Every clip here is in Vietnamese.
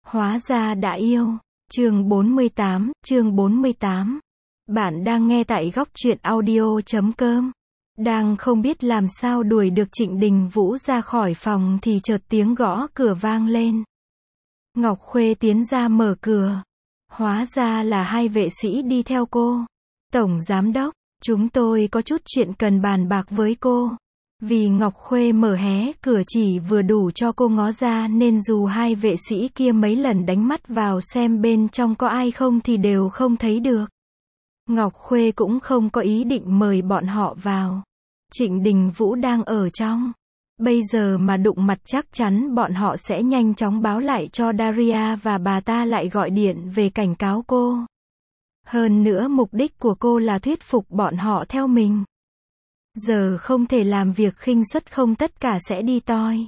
Hóa ra đã yêu. Chương 48. Bạn đang nghe tại góc truyện audio.com. Đang không biết làm sao đuổi được Trịnh Đình Vũ ra khỏi phòng thì chợt tiếng gõ cửa vang lên. Ngọc Khuê tiến ra mở cửa. Hóa ra là hai vệ sĩ đi theo cô. Tổng giám đốc, chúng tôi có chút chuyện cần bàn bạc với cô. Vì Ngọc Khuê mở hé cửa chỉ vừa đủ cho cô ngó ra nên dù hai vệ sĩ kia mấy lần đánh mắt vào xem bên trong có ai không thì đều không thấy được. Ngọc Khuê cũng không có ý định mời bọn họ vào. Trịnh Đình Vũ đang ở trong. Bây giờ mà đụng mặt chắc chắn bọn họ sẽ nhanh chóng báo lại cho Daria và bà ta lại gọi điện về cảnh cáo cô. Hơn nữa mục đích của cô là thuyết phục bọn họ theo mình. Giờ không thể làm việc khinh suất không, tất cả sẽ đi toi.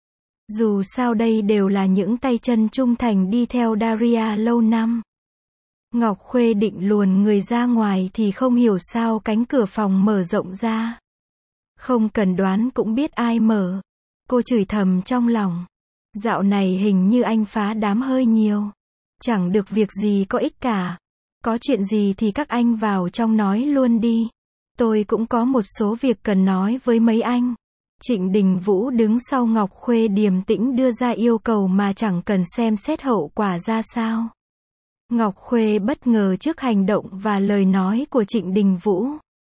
Dù sao đây đều là những tay chân trung thành đi theo Daria lâu năm. Ngọc Khuê định luồn người ra ngoài thì không hiểu sao cánh cửa phòng mở rộng ra. Không cần đoán cũng biết ai mở. Cô chửi thầm trong lòng. Dạo này hình như anh phá đám hơi nhiều. Chẳng được việc gì có ích cả. Có chuyện gì thì các anh vào trong nói luôn đi. Tôi cũng có một số việc cần nói với mấy anh. Trịnh Đình Vũ đứng sau Ngọc Khuê điềm tĩnh đưa ra yêu cầu mà chẳng cần xem xét hậu quả ra sao. Ngọc Khuê bất ngờ trước hành động và lời nói của Trịnh Đình Vũ.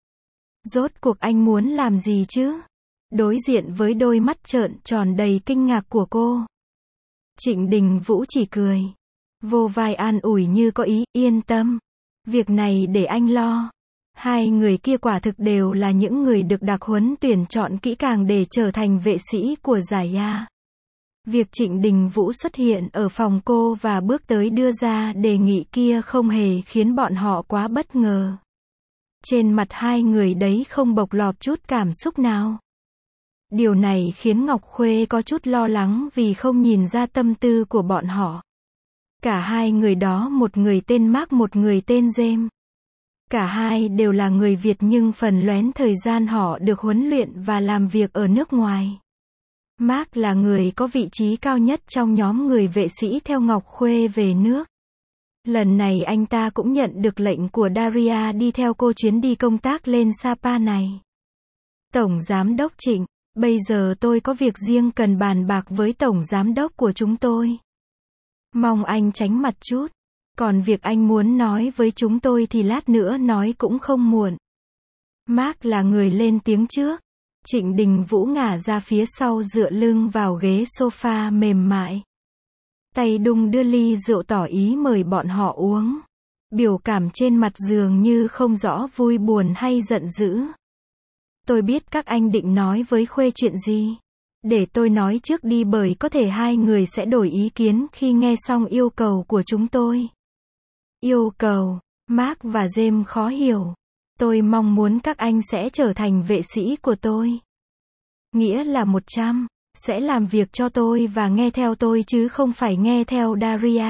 Rốt cuộc anh muốn làm gì chứ? Đối diện với đôi mắt trợn tròn đầy kinh ngạc của cô. Trịnh Đình Vũ chỉ cười. Vô vai an ủi như có ý, yên tâm. Việc này để anh lo. Hai người kia quả thực đều là những người được đặc huấn tuyển chọn kỹ càng để trở thành vệ sĩ của giải A. Việc Trịnh Đình Vũ xuất hiện ở phòng cô và bước tới đưa ra đề nghị kia không hề khiến bọn họ quá bất ngờ. Trên mặt hai người đấy không bộc lọt chút cảm xúc nào. Điều này khiến Ngọc Khuê có chút lo lắng vì không nhìn ra tâm tư của bọn họ. Cả hai người đó, một người tên Mark, một người tên James. Cả hai đều là người Việt nhưng phần lớn thời gian họ được huấn luyện và làm việc ở nước ngoài. Mark là người có vị trí cao nhất trong nhóm người vệ sĩ theo Ngọc Khuê về nước. Lần này anh ta cũng nhận được lệnh của Daria đi theo cô chuyến đi công tác lên Sapa này. Tổng Giám đốc Trịnh, bây giờ tôi có việc riêng cần bàn bạc với Tổng Giám đốc của chúng tôi. Mong anh tránh mặt chút. Còn việc anh muốn nói với chúng tôi thì lát nữa nói cũng không muộn. Mark là người lên tiếng trước. Trịnh Đình Vũ ngả ra phía sau dựa lưng vào ghế sofa mềm mại. Tay đung đưa ly rượu tỏ ý mời bọn họ uống. Biểu cảm trên mặt dường như không rõ vui buồn hay giận dữ. Tôi biết các anh định nói với Khuê chuyện gì. Để tôi nói trước đi bởi có thể hai người sẽ đổi ý kiến khi nghe xong yêu cầu của chúng tôi. Yêu cầu? Mark và James khó hiểu. Tôi mong muốn các anh sẽ trở thành vệ sĩ của tôi. Nghĩa là 100, sẽ làm việc cho tôi và nghe theo tôi chứ không phải nghe theo Daria.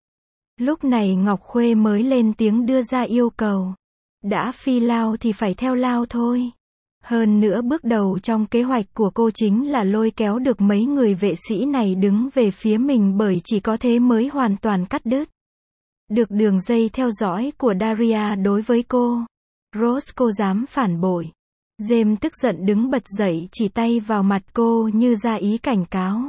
Lúc này Ngọc Khuê mới lên tiếng đưa ra yêu cầu. Đã phi lao thì phải theo lao thôi. Hơn nữa bước đầu trong kế hoạch của cô chính là lôi kéo được mấy người vệ sĩ này đứng về phía mình bởi chỉ có thế mới hoàn toàn cắt đứt được đường dây theo dõi của Daria đối với cô. Rose, cô dám phản bội. James tức giận đứng bật dậy chỉ tay vào mặt cô như ra ý cảnh cáo.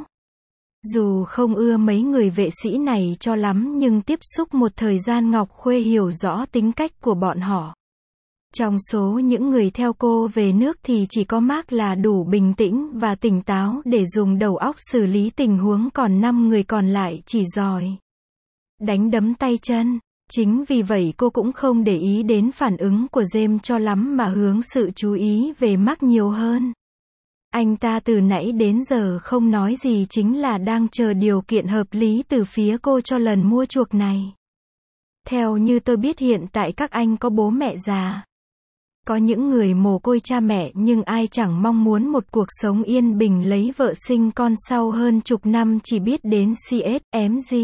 Dù không ưa mấy người vệ sĩ này cho lắm nhưng tiếp xúc một thời gian Ngọc Khuê hiểu rõ tính cách của bọn họ. Trong số những người theo cô về nước thì chỉ có Mark là đủ bình tĩnh và tỉnh táo để dùng đầu óc xử lý tình huống, còn 5 người còn lại chỉ giỏi đánh đấm tay chân. Chính vì vậy cô cũng không để ý đến phản ứng của James cho lắm mà hướng sự chú ý về Mark nhiều hơn. Anh ta từ nãy đến giờ không nói gì, chính là đang chờ điều kiện hợp lý từ phía cô cho lần mua chuộc này. Theo như tôi biết hiện tại các anh có bố mẹ già. Có những người mồ côi cha mẹ nhưng ai chẳng mong muốn một cuộc sống yên bình lấy vợ sinh con sau hơn chục năm chỉ biết đến CSMG.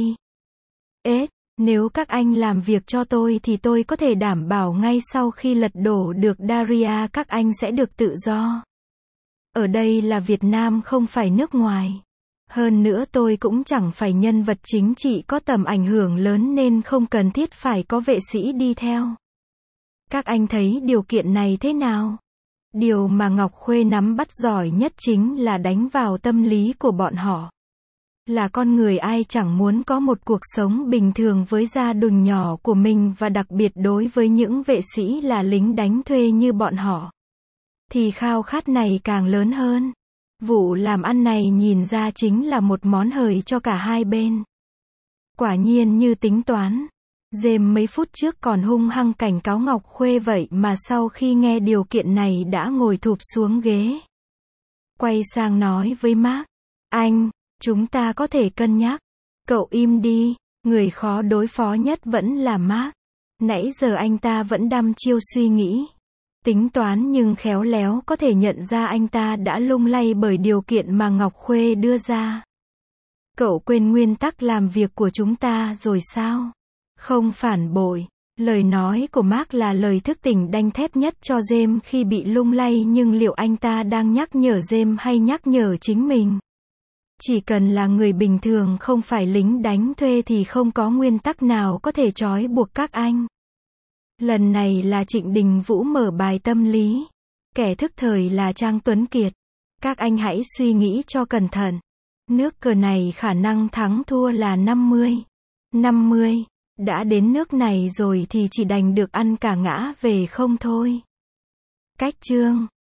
Nếu các anh làm việc cho tôi thì tôi có thể đảm bảo ngay sau khi lật đổ được Daria các anh sẽ được tự do. Ở đây là Việt Nam không phải nước ngoài. Hơn nữa tôi cũng chẳng phải nhân vật chính trị có tầm ảnh hưởng lớn nên không cần thiết phải có vệ sĩ đi theo. Các anh thấy điều kiện này thế nào? Điều mà Ngọc Khuê nắm bắt giỏi nhất chính là đánh vào tâm lý của bọn họ. Là con người ai chẳng muốn có một cuộc sống bình thường với gia đình nhỏ của mình, và đặc biệt đối với những vệ sĩ là lính đánh thuê như bọn họ, thì khao khát này càng lớn hơn. Vụ làm ăn này nhìn ra chính là một món hời cho cả hai bên. Quả nhiên như tính toán. James mấy phút trước còn hung hăng cảnh cáo Ngọc Khuê, vậy mà sau khi nghe điều kiện này đã ngồi thụp xuống ghế. Quay sang nói với Mark, anh, chúng ta có thể cân nhắc. Cậu im đi, người khó đối phó nhất vẫn là Mark. Nãy giờ anh ta vẫn đăm chiêu suy nghĩ, tính toán, nhưng khéo léo có thể nhận ra anh ta đã lung lay bởi điều kiện mà Ngọc Khuê đưa ra. Cậu quên nguyên tắc làm việc của chúng ta rồi sao? Không phản bội. Lời nói của Mark là lời thức tỉnh đanh thép nhất cho James khi bị lung lay, nhưng liệu anh ta đang nhắc nhở James hay nhắc nhở chính mình? Chỉ cần là người bình thường không phải lính đánh thuê thì không có nguyên tắc nào có thể trói buộc các anh. Lần này là Trịnh Đình Vũ mở bài tâm lý. Kẻ thức thời là Trang Tuấn Kiệt. Các anh hãy suy nghĩ cho cẩn thận. Nước cờ này khả năng thắng thua là 50. 50. Đã đến nước này rồi thì chỉ đành được ăn cả ngã về không thôi. Cách chương